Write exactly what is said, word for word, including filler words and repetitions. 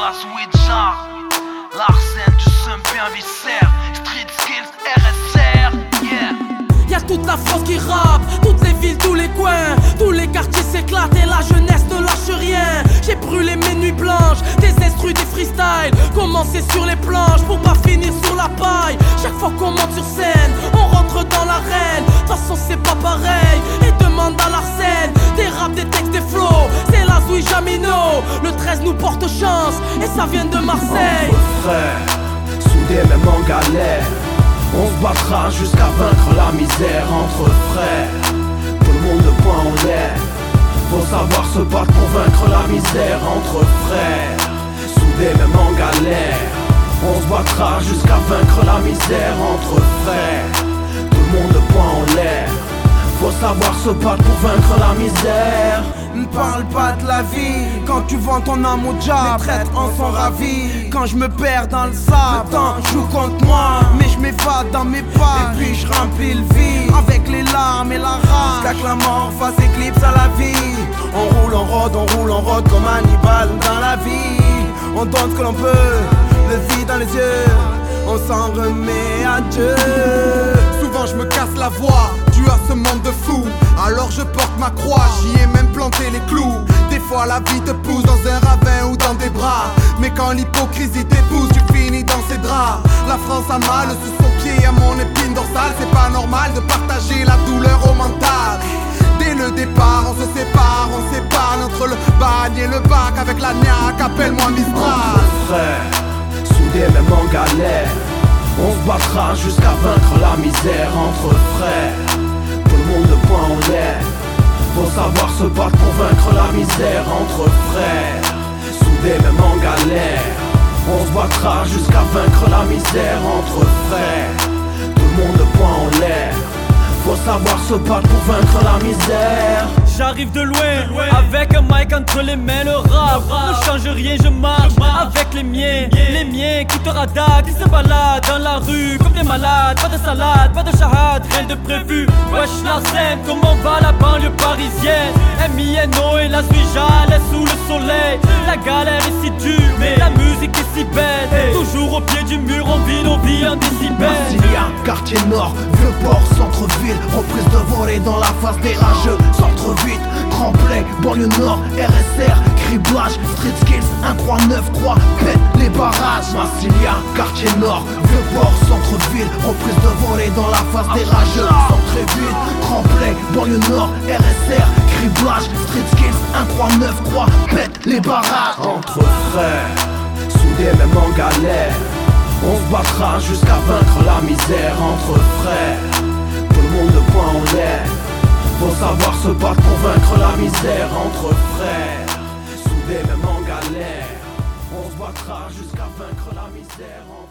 Thomas Widjar, Larsen du seum bien viscère, Street Skills R S R, yeah. Y'a toute la France qui rappe, toutes les villes, tous les coins, tous les quartiers s'éclatent et la jeunesse ne lâche rien. J'ai brûlé mes nuits blanches, des instrus, des freestyles, commencer sur les planches pour pas finir sur la paille. Chaque fois qu'on monte sur scène, on rentre dans l'arène. De toute façon c'est pas pareil, et demande à Larsen. Des raps, des textes, des flows, c'est la Zouille Jamino. Le treize nous porte chance, et ça vient de Marseille. Entre frères, soudés même en galère, on se battra jusqu'à vaincre la misère. Entre frères, tout le monde le poing en l'air, faut savoir se battre pour vaincre la misère. Entre frères, soudés même en galère, on se battra jusqu'à vaincre la misère. Entre frères, tout le monde le poing en l'air, faut savoir se battre pour vaincre la misère. Ne parle pas de la vie quand tu vends ton âme au diable. Les traîtres en sont ravis quand je me perds dans le sable. Le temps joue contre moi, mais je m'évade dans mes pas. Et puis je remplis le vide avec les larmes et la rage, jusqu'à que la mort fasse éclipse à la vie. On roule en rode, on roule en rode comme Hannibal dans la vie. On donne ce que l'on peut, le vide dans les yeux, on s'en remet à Dieu. Souvent je me casse la voix dû à ce monde de fous, alors je porte ma croix, j'y ai même planté les clous. Des fois la vie te pousse dans un ravin ou dans des bras, mais quand l'hypocrisie t'épouse, tu finis dans ses draps. La France a mal sous son pied à mon épine dorsale, c'est pas normal de partager la douleur au mental. Dès le départ on se sépare, on sépare entre le bagne et le bac avec la niaque, appelle-moi Mistral. Entre frères, soudés même en galère, on se battra jusqu'à vaincre la misère. Entre frères, tout le monde le poing en l'air, faut savoir se battre pour vaincre la misère. Entre frères, soudés même en galère, on se battra jusqu'à vaincre la misère. Entre frères, tout le monde le poing en l'air, faut savoir se battre pour vaincre la misère. J'arrive de loin, avec un mic entre les mains, le rap ne change rien, je marche avec les miens, les miens qui te radacent, qui se baladent dans la rue comme des malades. Pas de salade, pas de shahad, rien de prévu. Wesh Larsen, comment va la banlieue parisienne? M I N O et la Zouija, laisse sous le soleil. La galère est si dure, mais la musique est si belle. Toujours au pied du mur, on vit nos vies en décibels. Massilia, quartier nord, Vieux-Port, centre-ville, reprise de volée dans la face des rageux. Centre-ville, Tremblay, banlieue nord, R S R, criblage, Street Skills, un trois neuf trois, pète les barrages. Massilia, quartier nord, Vieux-Port, centre-ville, reprise de volée dans la face des rageux. Centre-ville, Tremblay, banlieue nord, R S R, criblage, Street Skills, un trois neuf trois, pète les barrages. Entre frères, soudés même en galère, on se battra jusqu'à vaincre la misère. Entre frères, tout le monde le poing en l'air, faut savoir se battre pour vaincre la misère. Entre frères, soudés même en galère, on se battra jusqu'à vaincre la misère.